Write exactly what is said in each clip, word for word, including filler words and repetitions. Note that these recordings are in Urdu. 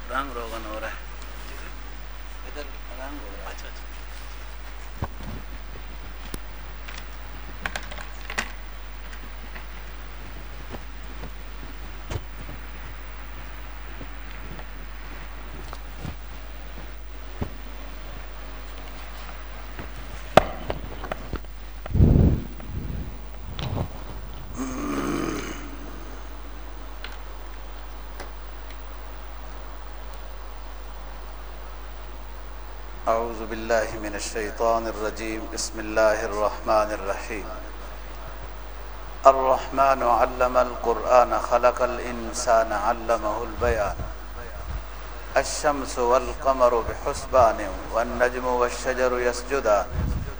رنگ روغن ہو رہا ہے، ادھر رنگ ہو رہا ہے. اچھا اچھا. اعوذ باللہ من الشیطان الرجیم. بسم اللہ الرحمن الرحیم. الرحمن علم القرآن خلق الانسان علمہ البیان. الشمس والقمر بحسبان والنجم والشجر يسجدان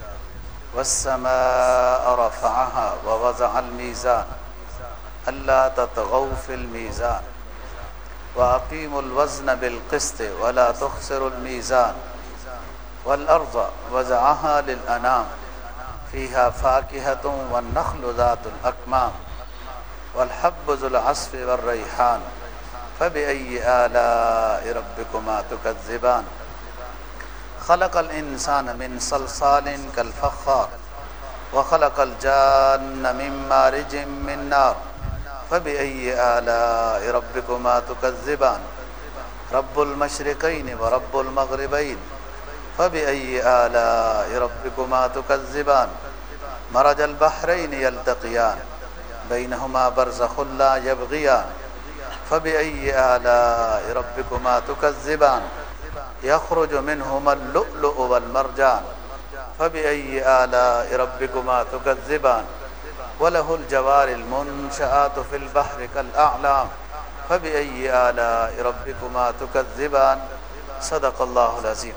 والسماء رفعها ووضع الميزان ألا تطغوا في الميزان وأقيموا الوزن بالقسط ولا تخسروا الميزان والأرض وضعها للأنام فيها فاكهة والنخل ذات الأكمام والحب ذو العصف والريحان فبأي آلاء ربكما تكذبان. خلق الإنسان من صلصال كالفخار وخلق الجان من مارج من نار فبأي آلاء ربكما تكذبان. رب المشرقين ورب المغربين فبأي آلاء ربكما تكذبان. مرج البحرين يلتقيان بينهما برزخ لا يبغيان فبأي آلاء ربكما تكذبان. يخرج منهما اللؤلؤ والمرجان فبأي آلاء ربكما تكذبان. وله الجوار المنشآت في البحر كالأعلام فبأي آلاء ربكما تكذبان. صدق اللہ العظیم.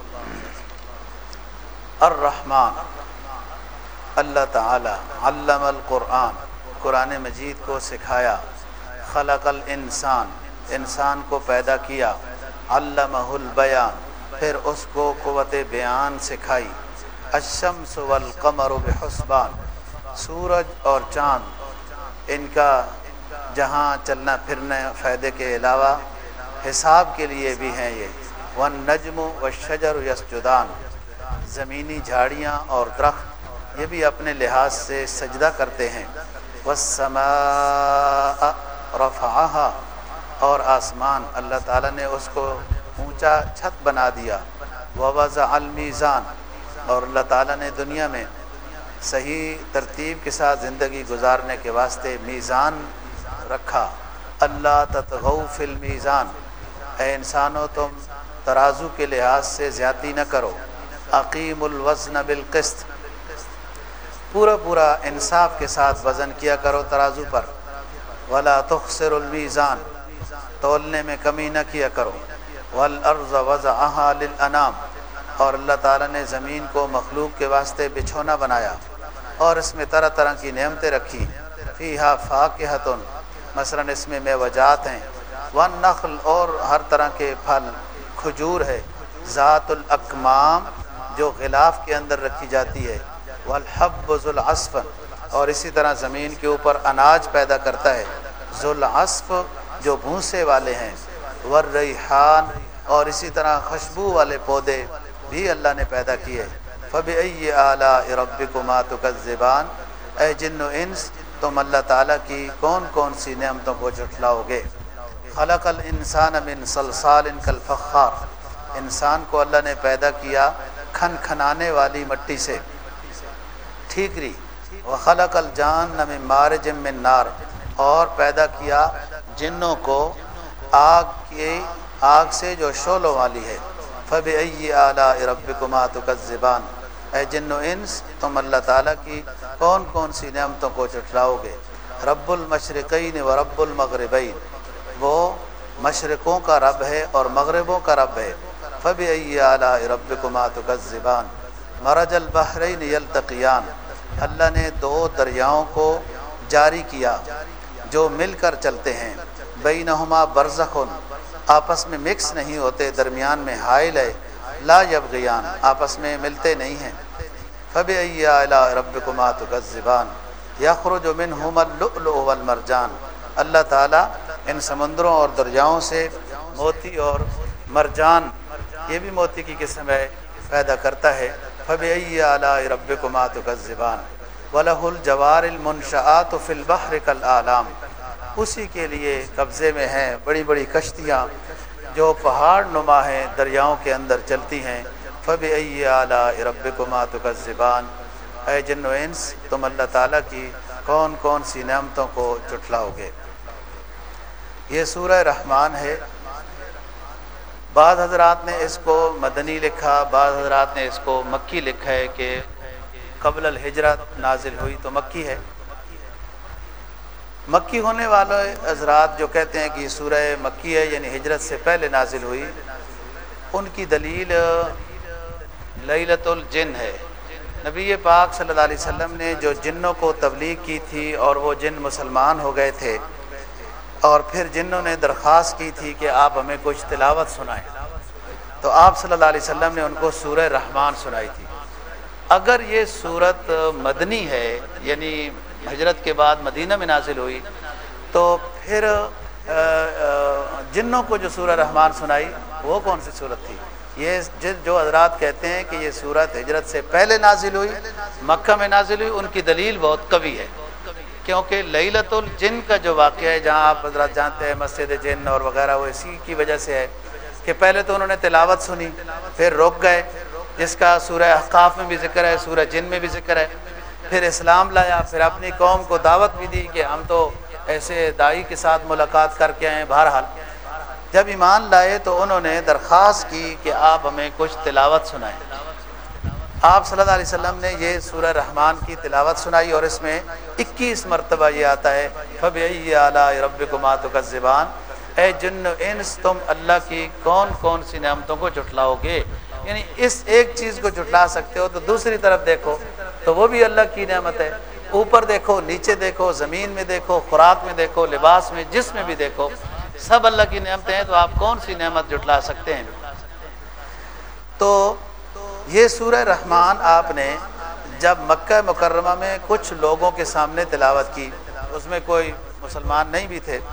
الرحمن اللہ تعالی علم القرآن قرآن مجید کو سکھایا. خلق الانسان انسان کو پیدا کیا. علمہ البیان پھر اس کو قوت بیان سکھائی. الشمس والقمر بحسبان سورج اور چاند ان کا جہاں چلنا پھرنے فائدے کے علاوہ حساب کے لیے بھی ہیں یہ. والنجم والشجر یسجدان زمینی جھاڑیاں اور درخت یہ بھی اپنے لحاظ سے سجدہ کرتے ہیں. والسماء رفعها اور آسمان اللہ تعالیٰ نے اس کو اونچا چھت بنا دیا. ووضع المیزان اور اللہ تعالیٰ نے دنیا میں صحیح ترتیب کے ساتھ زندگی گزارنے کے واسطے میزان رکھا. اللہ تطغوا فی المیزان اے انسانوں تم ترازو کے لحاظ سے زیادتی نہ کرو. اقیم الوزن بالقسط پورا پورا انصاف کے ساتھ وزن کیا کرو ترازو پر. ولا تخسر المیزان تولنے میں کمی نہ کیا کرو. والارض وضعها للانام اور اللہ تعالیٰ نے زمین کو مخلوق کے واسطے بچھونا بنایا اور اس میں طرح طرح کی نعمتیں رکھی. فیہا فاکہۃ مثلاً اس میں میوجات ہیں. والنخل اور ہر طرح کے پھل کھجور ہے. ذات الاکمام جو غلاف کے اندر رکھی جاتی ہے. والحب ذو العصف اور اسی طرح زمین کے اوپر اناج پیدا کرتا ہے. ذو العصف جو بھونسے والے ہیں. والریحان اور اسی طرح خوشبو والے پودے بھی اللہ نے پیدا کیے. فبأي آلاء ربكما تكذبان اے جن و انس تم اللہ تعالیٰ کی کون کون سی نعمتوں کو جھٹلاؤ گے. خلق الانسان من صلصال كالفخار انسان کو اللہ نے پیدا کیا کھن کھنانے والی مٹی سے ٹھیکری. وخلق الجان من مارج من نار اور پیدا کیا جنوں کو آگ کی آگ سے جو شعلوں والی ہے. فبأي آلاء ربكما تكذبان اے جن و انس تم اللہ تعالیٰ کی کون کون سی نعمتوں کو جھٹلاؤ گے. رب المشرقین و رب المغربین وہ مشرقوں کا رب ہے اور مغربوں کا رب ہے. فبأي آلاء ربكما تكذبان. مرج البحرین یلتقیان اللہ نے دو دریاؤں کو جاری کیا جو مل کر چلتے ہیں. بینہما برزخ آپس میں مکس نہیں ہوتے درمیان میں حائل ہے. لا یبغیان آپس میں ملتے نہیں ہیں. فبأي آلاء ربكما تكذبان. یخرج منہما اللؤلؤ والمرجان اللہ تعالیٰ ان سمندروں اور دریاؤں سے موتی اور مرجان یہ بھی موتی کی قسم ہے، پیدا کرتا ہے۔ فَبِأَيِّ آلَاءِ رَبِّكُمَا تُكَذِّبَانِ وَلَهُ الْجَوَارِ الْمُنشَآتُ فِي الْبَحْرِ كَالْأَعْلَامِ، اسی کے لیے قبضے میں ہیں بڑی بڑی کشتیاں جو پہاڑ نما ہیں، دریاؤں کے اندر چلتی ہیں۔ فَبِأَيِّ آلَاءِ رَبِّكُمَا تُكَذِّبَانِ، اے جن و انس تم اللہ تعالیٰ کی کون کون سی نعمتوں کو جھٹلاؤ گے۔ یہ سورہ رحمان ہے۔ بعض حضرات نے اس کو مدنی لکھا، بعض حضرات نے اس کو مکی لکھا ہے کہ قبل الہجرت نازل ہوئی تو مکی ہے۔ مکی ہونے والے حضرات جو کہتے ہیں کہ یہ سورہ مکی ہے یعنی ہجرت سے پہلے نازل ہوئی، ان کی دلیل لیلۃ الجن ہے۔ نبی پاک صلی اللہ علیہ وسلم نے جو جنوں کو تبلیغ کی تھی اور وہ جن مسلمان ہو گئے تھے، اور پھر جنوں نے درخواست کی تھی کہ آپ ہمیں کچھ تلاوت سنائیں، تو آپ صلی اللہ علیہ وسلم نے ان کو سورہ رحمان سنائی تھی۔ اگر یہ سورت مدنی ہے یعنی ہجرت کے بعد مدینہ میں نازل ہوئی، تو پھر جنوں کو جو سورہ رحمان سنائی وہ کون سی سورت تھی؟ یہ جو حضرات کہتے ہیں کہ یہ سورت ہجرت سے پہلے نازل ہوئی، مکہ میں نازل ہوئی، ان کی دلیل بہت قوی ہے، کیونکہ لیلۃ الجن کا جو واقعہ ہے جہاں آپ حضرات جانتے ہیں مسجد جن اور وغیرہ، وہ اسی کی وجہ سے ہے کہ پہلے تو انہوں نے تلاوت سنی پھر رک گئے، جس کا سورہ احقاف میں بھی ذکر ہے، سورہ جن میں بھی ذکر ہے، پھر اسلام لایا، پھر اپنی قوم کو دعوت بھی دی کہ ہم تو ایسے داعی کے ساتھ ملاقات کر کے آئے۔ بہرحال جب ایمان لائے تو انہوں نے درخواست کی کہ آپ ہمیں کچھ تلاوت سنائیں۔ آپ صلی اللہ علیہ وسلم نے یہ سورہ رحمان کی تلاوت سنائی، اور اس میں اکیس مرتبہ یہ آتا ہے فَبِأَيِّ آلَاءِ رَبِّكُمَا تُكَذِّبَانِ، اے جن و انس تم اللہ کی کون کون سی نعمتوں کو جھٹلاؤ گے۔ یعنی اس ایک چیز کو جھٹلا سکتے ہو تو دوسری طرف دیکھو تو وہ بھی اللہ کی نعمت ہے، اوپر دیکھو، نیچے دیکھو، زمین میں دیکھو، خوراک میں دیکھو، لباس میں، جس میں بھی دیکھو، سب اللہ کی نعمتیں ہیں، تو آپ کون سی نعمت جھٹلا سکتے ہیں؟ تو یہ سورہ رحمان آپ نے جب مکہ مکرمہ میں کچھ لوگوں کے سامنے تلاوت کی، اس میں کوئی مسلمان نہیں بھی تھے،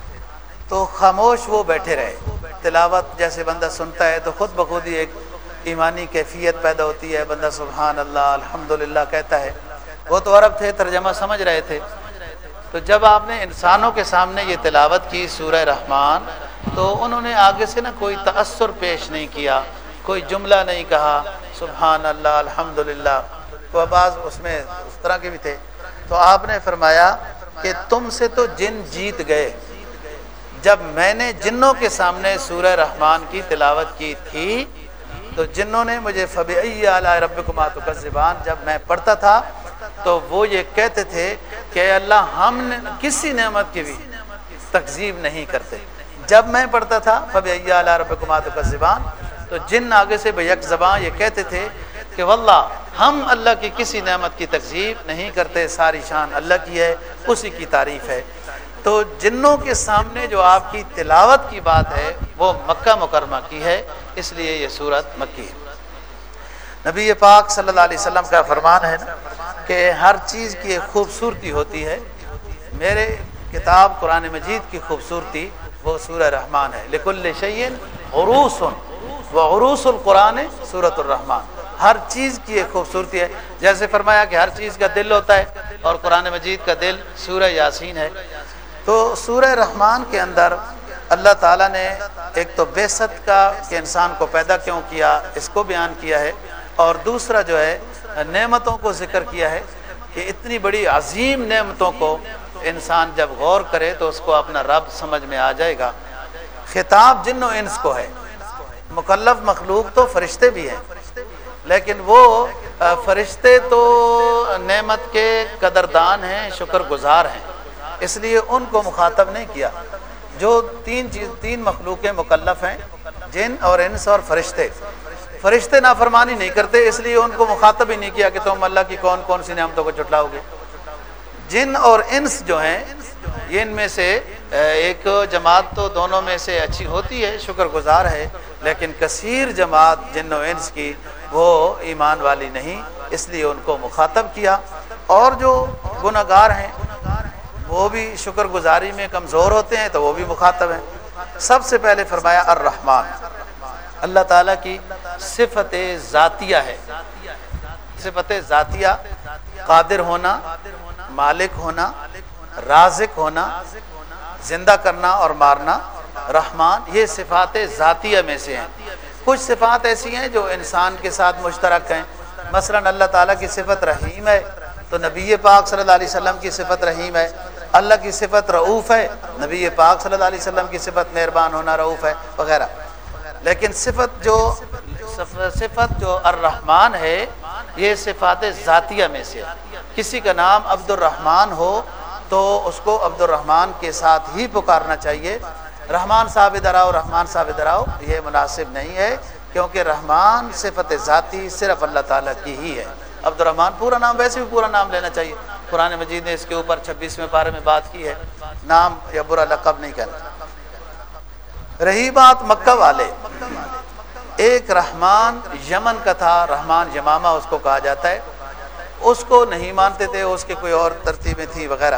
تو خاموش وہ بیٹھے رہے۔ تلاوت جیسے بندہ سنتا ہے تو خود بخود ہی ایک ایمانی کیفیت پیدا ہوتی ہے، بندہ سبحان اللہ الحمدللہ کہتا ہے۔ وہ تو عرب تھے، ترجمہ سمجھ رہے تھے، تو جب آپ نے انسانوں کے سامنے یہ تلاوت کی سورہ رحمان، تو انہوں نے آگے سے نا کوئی تأثر پیش نہیں کیا، کوئی جملہ نہیں کہا سبحان اللہ الحمدللہ، وہ بعض اس میں اس طرح کے بھی تھے۔ تو آپ نے فرمایا کہ تم سے تو جن جیت گئے، جب میں نے جنوں کے سامنے سورہ رحمان کی تلاوت کی تھی تو جنوں نے مجھے فَبِأَيِّ آلَاءِ رَبِّكُمَا تُكَذِّبَانِ جب میں پڑھتا تھا تو وہ یہ کہتے تھے کہ اے اللہ ہم نے کسی نعمت کی بھی تکذیب نہیں کرتے۔ جب میں پڑھتا تھا فَبِأَيِّ آلَاءِ رَبِّكُمَا تُكَذِّبَانِ تو جن آگے سے بیک زباں یہ کہتے تھے کہ واللہ ہم اللہ کی کسی نعمت کی تکذیب نہیں کرتے، ساری شان اللہ کی ہے، اسی کی تعریف ہے۔ تو جنوں کے سامنے جو آپ کی تلاوت کی بات ہے وہ مکہ مکرمہ کی ہے، اس لیے یہ سورت مکی ہے۔ نبی پاک صلی اللہ علیہ وسلم کا فرمان ہے کہ ہر چیز کی ایک خوبصورتی ہوتی ہے، میرے کتاب قرآن مجید کی خوبصورتی وہ سورہ رحمان ہے۔ لِكُلِّ شَيْءٍ عُرُوسٌ وعروس القرآن سورۃ الرحمان، ہر چیز کی ایک خوبصورتی ہے۔ جیسے فرمایا کہ ہر چیز کا دل ہوتا ہے، اور قرآن مجید کا دل سورہ یاسین ہے۔ تو سورہ رحمان کے اندر اللہ تعالیٰ نے ایک تو بعثت کا کہ انسان کو پیدا کیوں کیا اس کو بیان کیا ہے، اور دوسرا جو ہے نعمتوں کو ذکر کیا ہے کہ اتنی بڑی عظیم نعمتوں کو انسان جب غور کرے تو اس کو اپنا رب سمجھ میں آ جائے گا۔ خطاب جن و انس کو ہے، مکلف مخلوق تو فرشتے بھی ہیں، لیکن وہ فرشتے تو نعمت کے قدردان ہیں، شکر گزار ہیں، اس لیے ان کو مخاطب نہیں کیا۔ جو تین چیز تین مخلوقیں مکلف ہیں، جن اور انس اور فرشتے، فرشتے نافرمانی نہیں کرتے، اس لیے ان کو مخاطب ہی نہیں کیا کہ تم اللہ کی کون کون سی نعمتوں کو جھٹلاؤ گے۔ جن اور انس جو ہیں، یہ ان میں سے ایک جماعت تو دونوں میں سے اچھی ہوتی ہے، شکر گزار ہے، لیکن کثیر جماعت جن و انس کی وہ ایمان والی نہیں، اس لیے ان کو مخاطب کیا۔ اور جو گناہ گار ہیں وہ بھی شکر گزاری میں کمزور ہوتے ہیں تو وہ بھی مخاطب ہیں۔ سب سے پہلے فرمایا الرحمن، اللہ تعالیٰ کی صفت ذاتیہ ہے. صفت ذاتیہ قادر ہونا، مالک ہونا، رازق ہونا، زندہ کرنا اور مارنا، رحمان، یہ صفات ذاتیہ میں سے ہیں. کچھ صفات ایسی ہیں جو انسان کے ساتھ مشترک ہیں. مثلا اللہ تعالیٰ کی صفت رحیم ہے تو نبی پاک صلی اللہ علیہ وسلم کی صفت رحیم ہے. اللہ کی صفت رؤوف ہے، نبی پاک صلی اللہ علیہ وسلم کی صفت مہربان ہونا رؤوف ہے وغیرہ. لیکن صفت جو صفت جو الرحمن ہے یہ صفات ذاتیہ میں سے ہے. کسی کا نام عبد الرحمن ہو تو اس کو عبد الرحمن کے ساتھ ہی پکارنا چاہیے. رحمان صاحب ادھر آؤ، رحمان صاحب ادھر آؤ، یہ مناسب نہیں ہے، کیونکہ رحمان صفت ذاتی صرف اللہ تعالیٰ کی ہی ہے. عبد الرحمن پورا نام، ویسے بھی پورا نام لینا چاہیے. قرآن مجید نے اس کے اوپر چھبیسویں پارے میں بات کی ہے، نام یا برا لقب نہیں کہنا. رہی بات مکہ والے، ایک رحمان یمن کا تھا، رحمان یمامہ اس کو کہا جاتا ہے. اس کو نہیں مانتے تھے، اس کے کوئی اور ترتیبیں تھیں وغیرہ.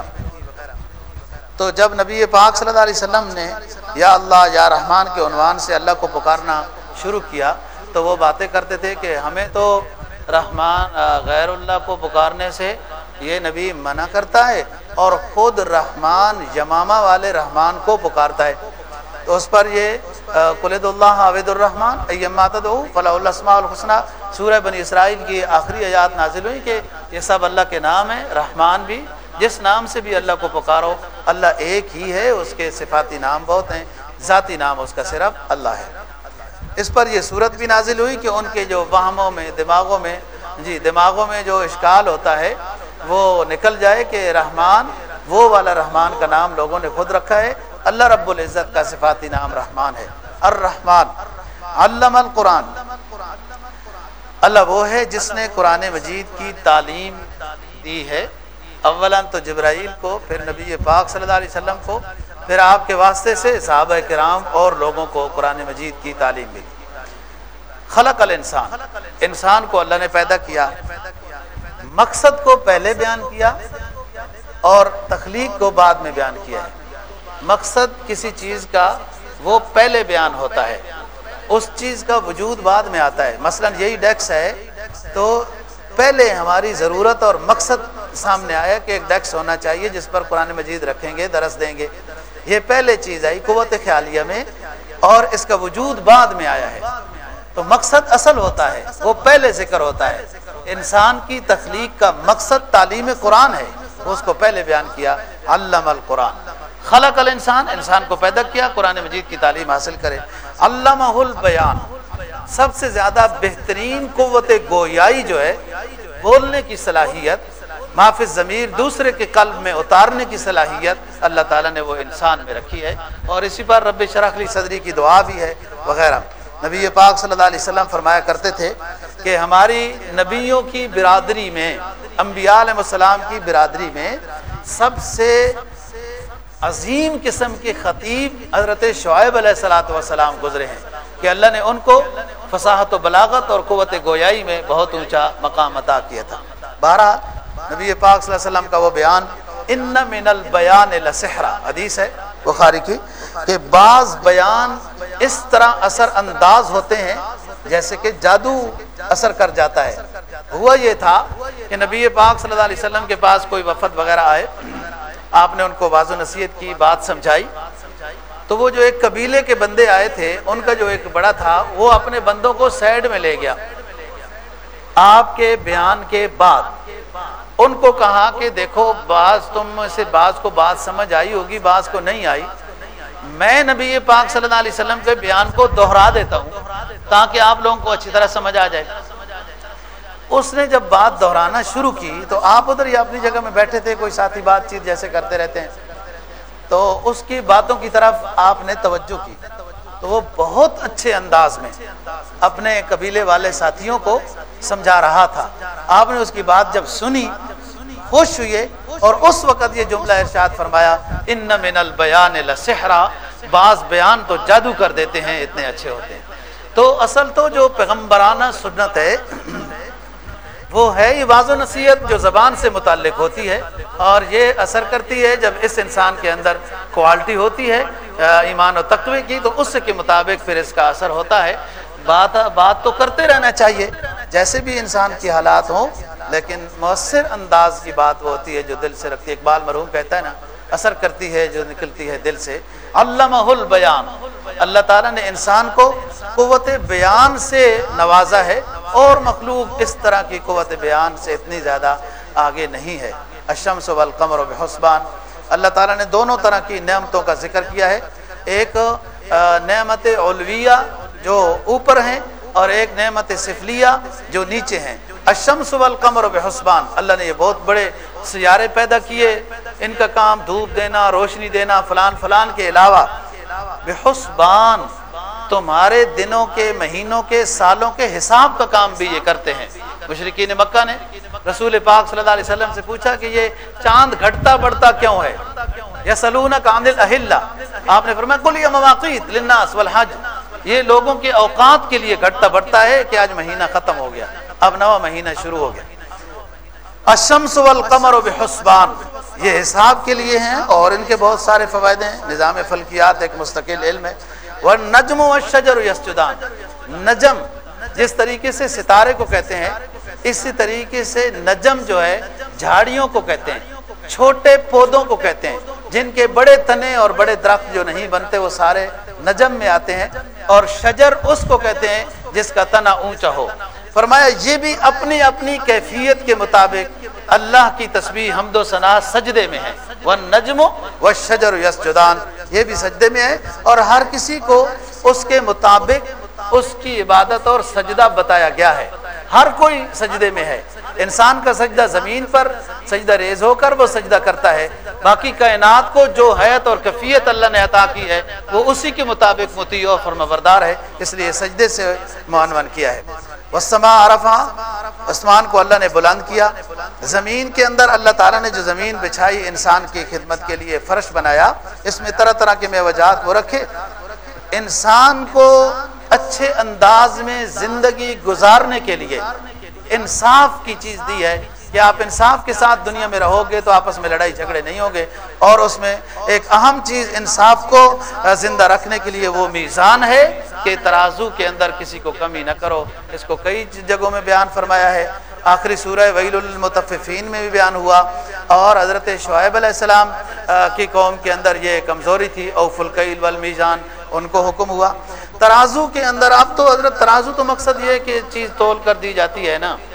تو جب نبی پاک صلی اللہ علیہ وسلم نے یا اللہ یا رحمان کے عنوان سے اللہ کو پکارنا شروع کیا تو وہ باتیں کرتے تھے کہ ہمیں تو رحمان غیر اللہ کو پکارنے سے یہ نبی منع کرتا ہے اور خود رحمان یمامہ والے رحمان کو پکارتا ہے. تو اس پر یہ قل ادعوا اللہ عبد الرحمن ایما تدعوا فلہ الاسماء الحسنی سورہ بنی اسرائیل کی آخری آیات نازل ہوئی کہ یہ سب اللہ کے نام ہیں. رحمان بھی، جس نام سے بھی اللہ کو پکارو، اللہ ایک ہی ہے، اس کے صفاتی نام بہت ہیں، ذاتی نام اس کا صرف اللہ ہے. اس پر یہ صورت بھی نازل ہوئی کہ ان کے جو وہموں میں دماغوں میں جی دماغوں میں جو اشکال ہوتا ہے وہ نکل جائے کہ رحمان وہ والا رحمان کا نام لوگوں نے خود رکھا ہے. اللہ رب العزت کا صفاتی نام رحمان ہے. الرحمن علم القرآن، اللہ وہ ہے جس نے قرآن مجید کی تعلیم دی ہے. اولاً تو جبرائیل کو، پھر نبی پاک صلی اللہ علیہ وسلم کو، پھر آپ کے واسطے سے صحابہ کرام اور لوگوں کو قرآن مجید کی تعلیم ملی. خلق الانسان، انسان کو اللہ نے پیدا کیا. مقصد کو پہلے بیان کیا اور تخلیق کو بعد میں بیان کیا ہے. مقصد کسی چیز کا وہ پہلے بیان ہوتا ہے، اس چیز کا وجود بعد میں آتا ہے. مثلا یہی ڈیکس ہے تو پہلے ہماری ضرورت اور مقصد سامنے آیا کہ ایک ڈیکس ہونا چاہیے جس پر قرآن مجید رکھیں گے، درس دیں گے. یہ پہلے چیز آئی قوت خیالیہ میں اور اس کا وجود بعد میں آیا ہے. تو مقصد اصل ہوتا ہے، وہ پہلے ذکر ہوتا ہے. انسان کی تخلیق کا مقصد تعلیم قرآن ہے، اس کو پہلے بیان کیا. علم القرآن، خلق الانسان، انسان کو پیدا کیا قرآن مجید کی تعلیم حاصل کرے. علمہ البیان، سب سے زیادہ بہترین قوت گویائی جو ہے، بولنے کی صلاحیت، محافظ ضمیر دوسرے کے قلب میں اتارنے کی صلاحیت اللہ تعالیٰ نے وہ انسان میں رکھی ہے. اور اسی پر رب اشرح لی صدری کی دعا بھی ہے وغیرہ. نبی پاک صلی اللہ علیہ وسلم فرمایا کرتے تھے کہ ہماری نبیوں کی برادری میں، انبیاء علیہ السلام کی برادری میں سب سے عظیم قسم کے خطیب حضرت شعیب علیہ الصلوۃ والسلام گزرے ہیں کہ اللہ نے ان کو فصاحت و بلاغت اور قوت گویائی میں بہت اونچا مقام عطا کیا تھا. بہرحال نبی پاک صلی اللہ علیہ وسلم کا وہ بیان، ان من البیان لسحرا، حدیث ہے بخاری کی کہ بعض بیان اس طرح اثر انداز ہوتے ہیں جیسے کہ جادو اثر کر جاتا ہے. ہوا یہ تھا کہ نبی پاک صلی اللہ علیہ وسلم کے پاس کوئی وفد وغیرہ آئے، آپ نے ان کو واضح نصیحت کی، بات سمجھائی. تو وہ جو ایک قبیلے کے بندے آئے تھے، ان کا جو ایک بڑا تھا وہ اپنے بندوں کو سائیڈ میں لے گیا. آپ کے بیان کے بعد ان کو کہا کہ دیکھو، بعض تم سے بعض کو بات سمجھ آئی ہوگی، بعض کو نہیں آئی، میں نبی پاک صلی اللہ علیہ وسلم کے بیان کو دہرا دیتا ہوں تاکہ آپ لوگوں کو اچھی طرح سمجھ آ جائے. اس نے جب بات دہرانا شروع کی تو آپ ادھر ہی اپنی جگہ میں بیٹھے تھے، کوئی ساتھی بات چیت جیسے کرتے رہتے ہیں، تو اس کی باتوں کی طرف آپ نے توجہ کی. تو وہ بہت اچھے انداز میں اپنے قبیلے والے ساتھیوں کو سمجھا رہا تھا. آپ نے اس کی بات جب سنی، خوش ہوئے اور اس وقت یہ جملہ ارشاد فرمایا، ان من البیان لسحرا، بعض بیان تو جادو کر دیتے ہیں، اتنے اچھے ہوتے ہیں. تو اصل تو جو پیغمبرانہ سنت ہے وہ ہے یہ واضح نصیحت جو زبان سے متعلق ہوتی ہے، اور یہ اثر کرتی ہے جب اس انسان کے اندر کوالٹی ہوتی ہے ایمان و تقوی کی، تو اس کے مطابق پھر اس کا اثر ہوتا ہے. بات بات تو کرتے رہنا چاہیے جیسے بھی انسان کی حالات ہوں، لیکن مؤثر انداز کی بات وہ ہوتی ہے جو دل سے رکھتی ہے۔ اقبال مرحوم کہتا ہے نا، اثر کرتی ہے جو نکلتی ہے دل سے۔ علمہ البیان، اللہ تعالیٰ نے انسان کو قوت بیان سے نوازا ہے، اور مخلوق اس طرح کی قوت بیان سے اتنی زیادہ آگے نہیں ہے۔ الشمس والقمر بحسبان، اللہ تعالیٰ نے دونوں طرح کی نعمتوں کا ذکر کیا ہے، ایک نعمت علویہ جو اوپر ہیں، اور ایک نعمت سفلیہ جو نیچے ہیں۔ الشمس والقمر بحسبان، اللہ نے یہ بہت بڑے سیارے پیدا کیے، ان کا کام دھوپ دینا، روشنی دینا، فلان فلان کے علاوہ بحسبان، تمہارے دنوں کے، مہینوں کے، سالوں کے حساب کا کام بھی یہ کرتے ہیں۔ مشرکین مکہ نے رسول پاک صلی اللہ علیہ وسلم سے پوچھا کہ یہ چاند گھٹتا بڑھتا کیوں ہے؟ یسألونک عن الاہلہ، آپ نے فرمایا قل ہی مواقیت للناس والحج، یہ لوگوں کے اوقات کے لیے گھٹتا بڑھتا ہے کہ آج مہینہ ختم ہو گیا، اب نواں مہینہ شروع ہو گیا۔ الشمس والقمر بحسبان، یہ حساب کے لیے ہیں، اور ان کے بہت سارے فوائد ہیں۔ نظام فلکیات ایک مستقل علم ہے۔ والنجم والشجر یسجدان، نجم جس طریقے سے ستارے کو کہتے ہیں، اسی طریقے سے نجم جو ہے جھاڑیوں کو کہتے ہیں، چھوٹے پودوں کو کہتے ہیں، جن کے بڑے تنے اور بڑے درخت جو نہیں بنتے وہ سارے نجم میں آتے ہیں۔ اور شجر اس کو کہتے ہیں جس کا تنا اونچا ہو۔ فرمایا یہ بھی اپنی اپنی کیفیت کے مطابق اللہ کی تسبیح، حمد و ثنا سجدے میں ہے۔ والنجم والشجر یسجدان، یہ بھی سجدے میں ہے، اور ہر کسی کو اس کے مطابق اس کی عبادت اور سجدہ بتایا گیا ہے۔ ہر کوئی سجدے میں ہے۔ انسان کا سجدہ زمین پر سجدہ ریز ہو کر وہ سجدہ کرتا ہے، باقی کائنات کو جو حیت اور کیفیت اللہ نے عطا کی ہے وہ اسی کے مطابق مطیع و فرمانبردار ہے، اس لیے سجدے سے معنون کیا ہے۔ والسماء رفعها، آسمان کو اللہ نے بلند کیا۔ زمین کے اندر اللہ تعالیٰ نے جو زمین بچھائی انسان کی خدمت کے لیے، فرش بنایا، اس میں طرح طرح کے معوجات وہ رکھے، انسان کو اچھے انداز میں زندگی گزارنے کے لیے انصاف کی چیز دی ہے کہ آپ انصاف کے ساتھ دنیا میں رہو گے تو آپس میں لڑائی جھگڑے نہیں ہوں گے، اور اس میں ایک اہم چیز انصاف کو زندہ رکھنے کے لیے وہ میزان ہے کہ ترازو کے اندر کسی کو کمی نہ کرو۔ اس کو کئی جگہوں میں بیان فرمایا ہے، آخری سورہ ویل للمطففین میں بھی بیان ہوا، اور حضرت شعیب علیہ السلام کی قوم کے اندر یہ کمزوری تھی، اوفوا الکیل والمیزان، ان کو حکم ہوا۔ ترازو کے اندر اب تو حضرت ترازو تو مقصد یہ ہے کہ چیز تول کر دی جاتی ہے نا،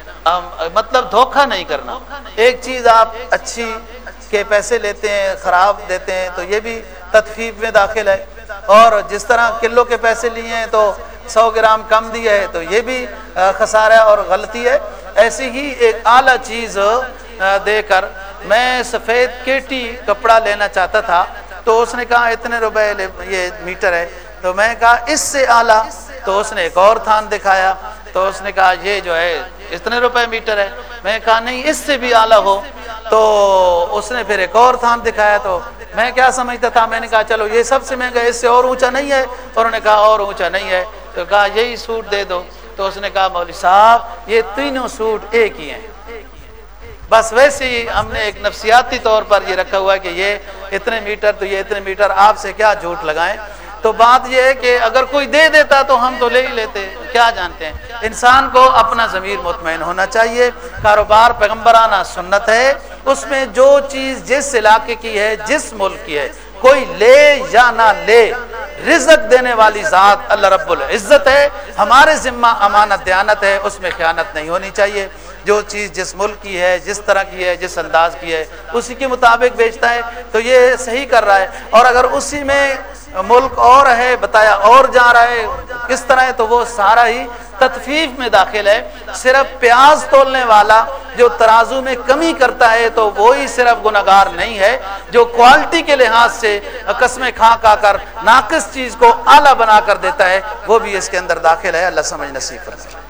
مطلب دھوکہ نہیں کرنا۔ ایک چیز آپ اچھی کے پیسے لیتے ہیں، خراب دیتے ہیں، تو یہ بھی تطفیف میں داخل ہے، اور جس طرح کلو کے پیسے لیے ہیں تو سو گرام کم دیا ہے تو یہ بھی خسارہ اور غلطی ہے۔ ایسی ہی ایک اعلیٰ چیز دے کر، میں سفید کیٹی کپڑا لینا چاہتا تھا تو اس نے کہا اتنے روپے یہ میٹر ہے، تو میں کہا اس سے اعلیٰ، تو اس نے ایک اور تھان دکھایا، تو اس نے کہا یہ جو ہے اتنے روپے میٹر ہے، میں کہا نہیں اس سے بھی اعلیٰ ہو، تو اس نے پھر ایک اور تھان دکھایا، تو میں کیا سمجھتا تھا، میں نے کہا چلو یہ سب سے مہنگا، اس سے اور اونچا نہیں ہے، اور انہوں نے کہا اور اونچا نہیں ہے، تو کہا یہی سوٹ دے دو، تو اس نے کہا مولوی صاحب یہ تینوں سوٹ ایک ہی ہیں۔ بس ویسے ہی ہم نے ایک نفسیاتی طور پر یہ رکھا ہوا ہے کہ یہ اتنے میٹر تو یہ اتنے میٹر، آپ سے کیا جھوٹ لگائیں۔ تو بات یہ ہے کہ اگر کوئی دے دیتا تو ہم تو لے ہی لیتے، کیا جانتے ہیں۔ انسان کو اپنا ضمیر مطمئن ہونا چاہیے۔ کاروبار پیغمبرانہ سنت ہے، اس میں جو چیز جس علاقے کی ہے، جس ملک کی ہے، کوئی لے یا نہ لے، رزق دینے والی ذات اللہ رب العزت ہے، ہمارے ذمہ امانت دیانت ہے، اس میں خیانت نہیں ہونی چاہیے۔ جو چیز جس ملک کی ہے، جس طرح کی ہے، جس انداز کی ہے، اسی کے مطابق بیچتا ہے تو یہ صحیح کر رہا ہے، اور اگر اسی میں ملک اور ہے، بتایا اور جا رہا ہے کس طرح ہے، تو وہ سارا ہی تطفیف میں داخل ہے۔ صرف پیاز تولنے والا جو ترازو میں کمی کرتا ہے تو وہی صرف گناہگار نہیں ہے، جو کوالٹی کے لحاظ سے قسمیں کھا کھا کر ناقص چیز کو اعلیٰ بنا کر دیتا ہے وہ بھی اس کے اندر داخل ہے۔ اللہ سمجھ نصیب فرمائے۔